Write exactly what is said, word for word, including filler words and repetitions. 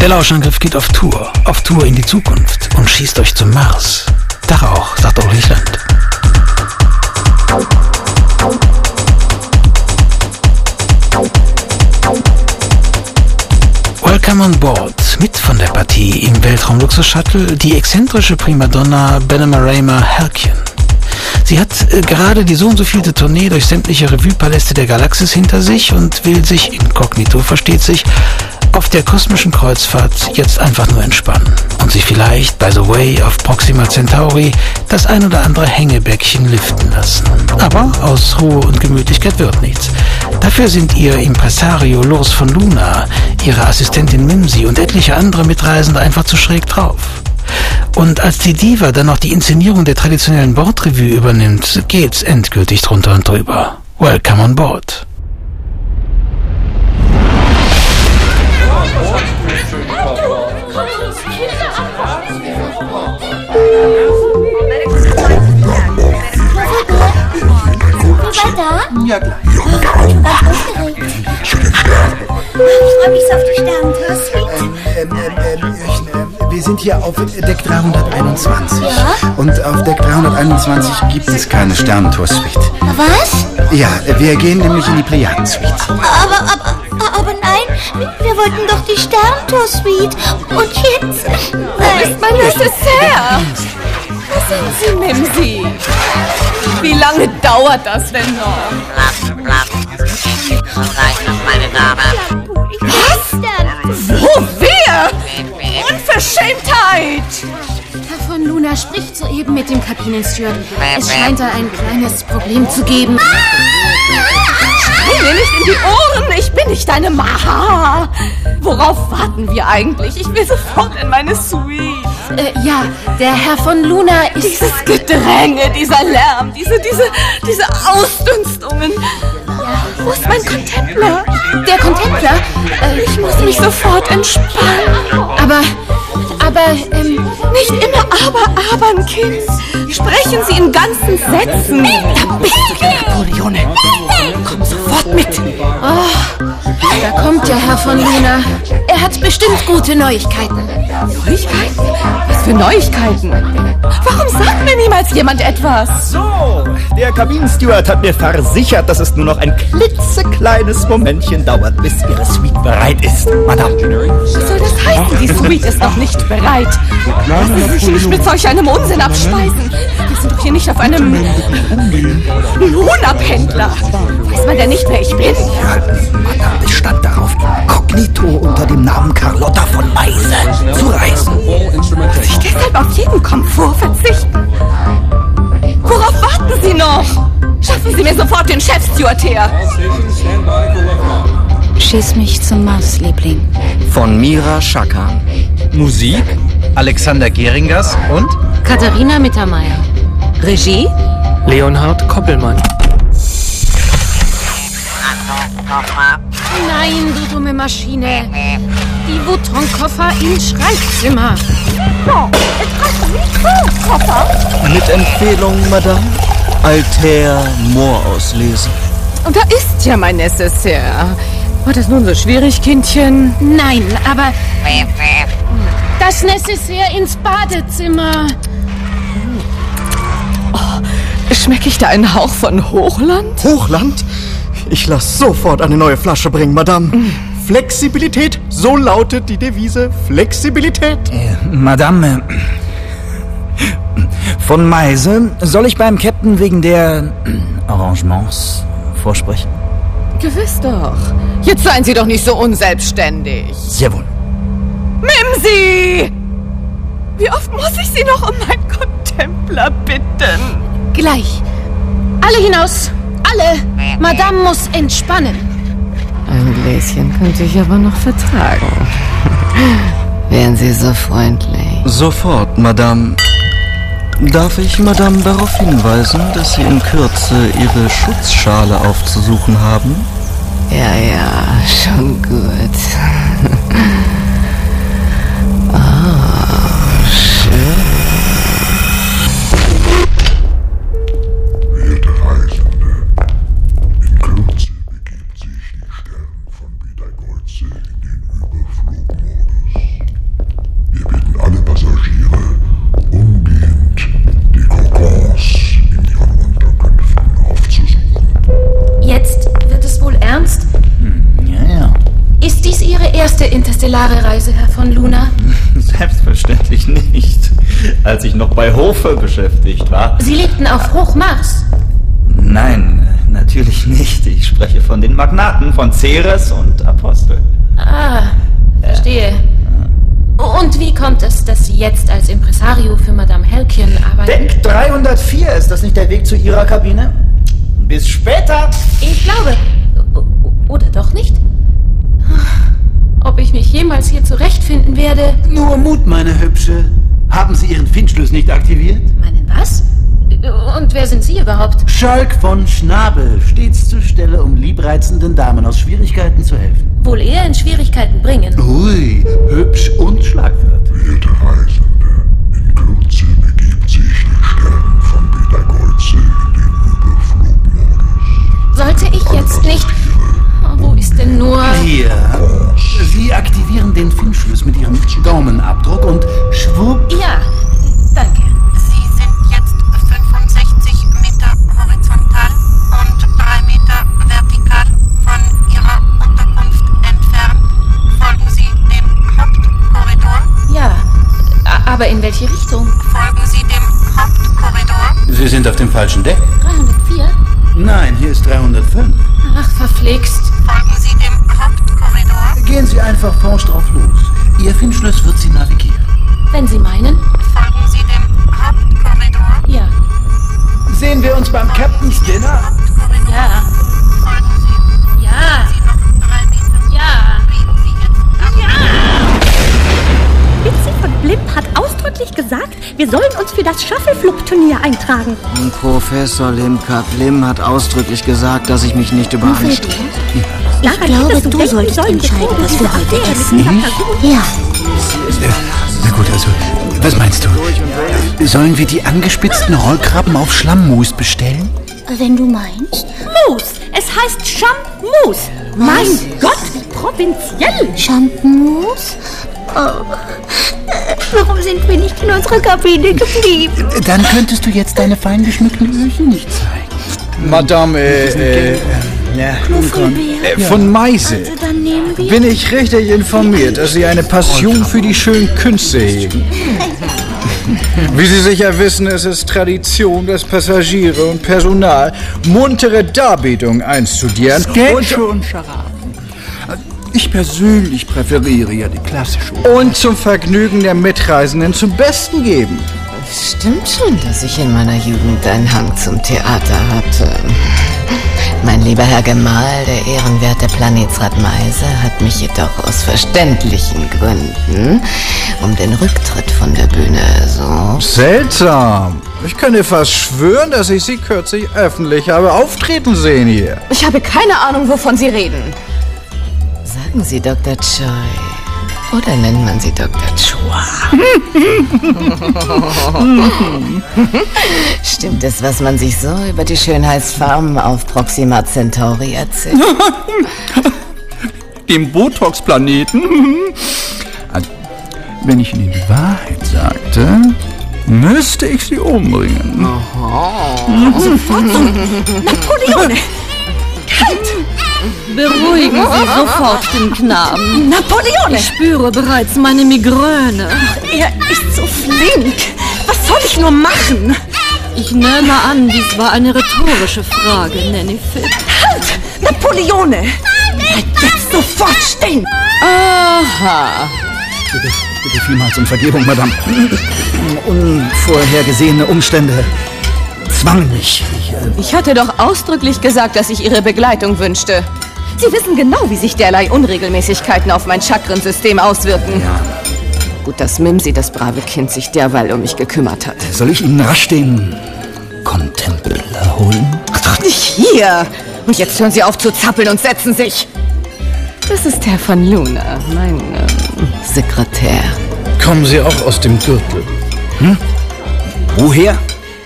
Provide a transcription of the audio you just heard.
Der Lauschangriff geht auf Tour, auf Tour in die Zukunft und schießt euch zum Mars. Dach auch, sagt Ulrich Land. Welcome on board. Mit von der Partie im Weltraumluxus-Shuttle die exzentrische Primadonna Benema Raymer Halcyon. Sie hat äh, gerade die so und so vielte Tournee durch sämtliche Revue-Paläste der Galaxis hinter sich und will sich, inkognito versteht sich, auf der kosmischen Kreuzfahrt jetzt einfach nur entspannen und sich vielleicht, by the way, auf Proxima Centauri das ein oder andere Hängebäckchen liften lassen. Aber aus Ruhe und Gemütlichkeit wird nichts. Dafür sind ihr Impresario Lurs von Luna, ihre Assistentin Mimsy und etliche andere Mitreisende einfach zu schräg drauf. Und als die Diva dann noch die Inszenierung der traditionellen Bordrevue übernimmt, geht's endgültig drunter und drüber. Welcome on board. Weiter? Ja, gleich. Ganz aufgeregt. Ich freue mich so auf die Sternentour-Suite. Ähm, ähm, ähm, ich, äh, wir sind hier auf Deck dreihunderteinundzwanzig. Ja? Und auf Deck dreihunderteinundzwanzig gibt es keine Sternentour-Suite. Was? Ja, wir gehen nämlich in die Plejaden-Suite. Aber, aber, aber nein, wir wollten doch die Sternentour-Suite. Und jetzt? Wo ist mein Necessaire? Was sind Sie, Mimsy? Wie lange dauert das denn noch? Blatt, Blatt. Schon reicht das, meine Dame. Was? Wo, wer? Unverschämtheit! Herr von Luna spricht soeben mit dem Kabinensteward. Es scheint da ein kleines Problem zu geben. Schrei mir nicht in die Ohren, ich bin nicht deine Maha. Worauf warten wir eigentlich? Ich will sofort in meine Suite. Äh, ja, der Herr von Luna ist... Dieses Gedränge, dieser Lärm, diese, diese, diese Ausdünstungen. Ja, wo ist mein Contempler? Der Contempler? Äh, ich muss mich sofort entspannen. Aber, aber, ähm... Nicht immer aber, aber, ein Kind. Sprechen Sie in ganzen Sätzen. Da bist du ja, Napoleone. Komm sofort mit. Oh, da kommt ja Herr von Luna. Er hat bestimmt gute Neuigkeiten. Neuigkeiten? Was für Neuigkeiten? Warum sagt mir niemals jemand etwas? So, der Kabinensteward hat mir versichert, dass es nur noch ein klitzekleines Momentchen dauert, bis Ihre Suite bereit ist, Madame. Was soll das heißen? Die Suite ist noch nicht bereit. Lassen Sie sich nicht mit solch einem Unsinn abspeisen. Wir sind doch hier nicht auf einem Luna-Pendler. Weiß man denn nicht, wer ich bin? Ja, Madame bestand darauf, inkognito unter dem Namen Carlotta von Meise zu reisen. Muss ich deshalb auf jeden Komfort verzichten? Worauf warten Sie noch? Schaffen Sie mir sofort den Chefsteward her. Schieß mich zum Mars, Liebling. Von Mira Schakan. Musik Alexander Geringers und Katharina Mittermeier. Regie Leonhard Koppelmann. Nein, du dumme Maschine. Die Vuitton-Koffer im Schreibzimmer. Oh, jetzt kommst du nicht so, Koffer. Mit Empfehlung, Madame. Altair Moor auslesen. Und da ist ja mein Necessaire. War das nun so schwierig, Kindchen? Nein, aber das Necessaire ins Badezimmer. Oh, schmecke ich da einen Hauch von Hochland? Hochland? Ich lass sofort eine neue Flasche bringen, Madame. Mm. Flexibilität, so lautet die Devise. Flexibilität. Äh, Madame, äh, von Meise, soll ich beim Captain wegen der äh, Arrangements vorsprechen? Gewiss doch. Jetzt seien Sie doch nicht so unselbstständig. Sehr wohl. Mimsy! Wie oft muss ich Sie noch um meinen Contempler bitten? Gleich. Alle hinaus. Alle. Madame muss entspannen. Ein Gläschen könnte ich aber noch vertragen. Wären Sie so freundlich. Sofort, Madame. Darf ich Madame darauf hinweisen, dass Sie in Kürze Ihre Schutzschale aufzusuchen haben? Ja, ja, schon gut. Oh, schön. Werte Reisende, in Kürze begibt sich die Stern von Betelgeuse in den Überflugmodus. erste interstellare Reise, Herr von Luna? Selbstverständlich nicht, als ich noch bei Hofe beschäftigt war. Sie lebten auf Hochmars? Nein, natürlich nicht. Ich spreche von den Magnaten von Ceres und Apostel. Ah, verstehe. Und wie kommt es, dass Sie jetzt als Impresario für Madame Halcyon arbeiten? Deck dreihundertvier, ist das nicht der Weg zu Ihrer Kabine? Bis später! Ich glaube. Oder doch nicht? Ob ich mich jemals hier zurechtfinden werde? Nur Mut, meine Hübsche. Haben Sie Ihren Findschluss nicht aktiviert? Meinen was? Und wer sind Sie überhaupt? Schalk von Schnabel, stets zur Stelle, um liebreizenden Damen aus Schwierigkeiten zu helfen. Wohl eher in Schwierigkeiten bringen. Ui, hübsch und schlagfertig. Werte Reisende, in Kürze begibt sich der Stern von Betelgeuse in den Überflugmodus. Sollte ich jetzt nicht... Oh, wo ist denn nur... Hier. Sie aktivieren den Findschluss mit Ihrem Daumenabdruck und schwupp... Ja, danke. Sie sind jetzt fünfundsechzig Meter horizontal und drei Meter vertikal von Ihrer Unterkunft entfernt. Folgen Sie dem Hauptkorridor? Ja, aber in welche Richtung? Folgen Sie dem Hauptkorridor? Sie sind auf dem falschen Deck. dreihundertvier? Nein, hier ist dreihundertfünf. Ach, verflixt. Folgen Sie dem Hauptkorridor? Gehen Sie einfach forsch drauf los. Ihr Findschluss wird Sie navigieren. Wenn Sie meinen? Folgen Sie dem Hauptkorridor? Ja. Sehen wir uns beim Captain's Dinner? Ja. Folgen Sie. Ja. Sie noch drei Meter. Ja. Biegen Sie jetzt ab. Ja. Bitsy von Blimp hat ausdrücklich gesagt, wir sollen uns für das Shuffleflug-Turnier eintragen. Und Professor Limka Blim hat ausdrücklich gesagt, dass ich mich nicht übereinstimme. Ich glaube, du solltest entscheiden, was wir heute essen. Ja. Na gut, also, was meinst du? Sollen wir die angespitzten Rollkrabben auf Schlammmus bestellen? Wenn du meinst. Mus! Es heißt Chammus! Mein Gott, wie provinziell! Chammus? Oh. Warum sind wir nicht in unserer Kabine geblieben? Dann könntest du jetzt deine fein geschmückten Öhrchen nicht zeigen. Madame, äh, äh, ja, äh, von Meise. Also dann nehmen wir... Bin ich richtig informiert, dass Sie eine Passion für die schönen Künste hegen? Wie Sie sicher wissen, ist es Tradition, dass Passagiere und Personal muntere Darbietungen einstudieren. Und schon, Scharaden. Ich persönlich präferiere ja die klassische. Und zum Vergnügen der Mitreisenden zum Besten geben. Stimmt schon, dass ich in meiner Jugend einen Hang zum Theater hatte. Mein lieber Herr Gemahl, der ehrenwerte Planetsrat Meise, hat mich jedoch aus verständlichen Gründen um den Rücktritt von der Bühne so... Seltsam. Ich könnte fast schwören, dass ich Sie kürzlich öffentlich habe auftreten sehen hier. Ich habe keine Ahnung, wovon Sie reden. Sagen Sie Doktor Choi. Oder nennt man sie Doktor Chua? Stimmt es, was man sich so über die Schönheitsfarmen auf Proxima Centauri erzählt? Dem Botox-Planeten? Also, wenn ich Ihnen die Wahrheit sagte, müsste ich Sie umbringen. Aha. Sofort so. Napoleone! Kalt! Beruhigen Sie sofort den Knaben. Napoleone! Ich spüre bereits meine Migräne. Ach, er ist so flink. Was soll ich nur machen? Ich nehme an, dies war eine rhetorische Frage, Nanny Fit. Halt! Napoleone! Bleib jetzt sofort stehen! Aha. Bitte, bitte vielmals um Vergebung, Madame. Unvorhergesehene Umstände zwangen mich. Ich, äh ich hatte doch ausdrücklich gesagt, dass ich Ihre Begleitung wünschte. Sie wissen genau, wie sich derlei Unregelmäßigkeiten auf mein Chakrensystem auswirken. Ja. Gut, dass Mimsi, das brave Kind, sich derweil um mich gekümmert hat. Soll ich Ihnen rasch den Contempler holen? Ach, doch nicht hier! Und jetzt hören Sie auf zu zappeln und setzen sich! Das ist Herr von Luna, mein äh, Sekretär. Kommen Sie auch aus dem Gürtel? Hm? Woher?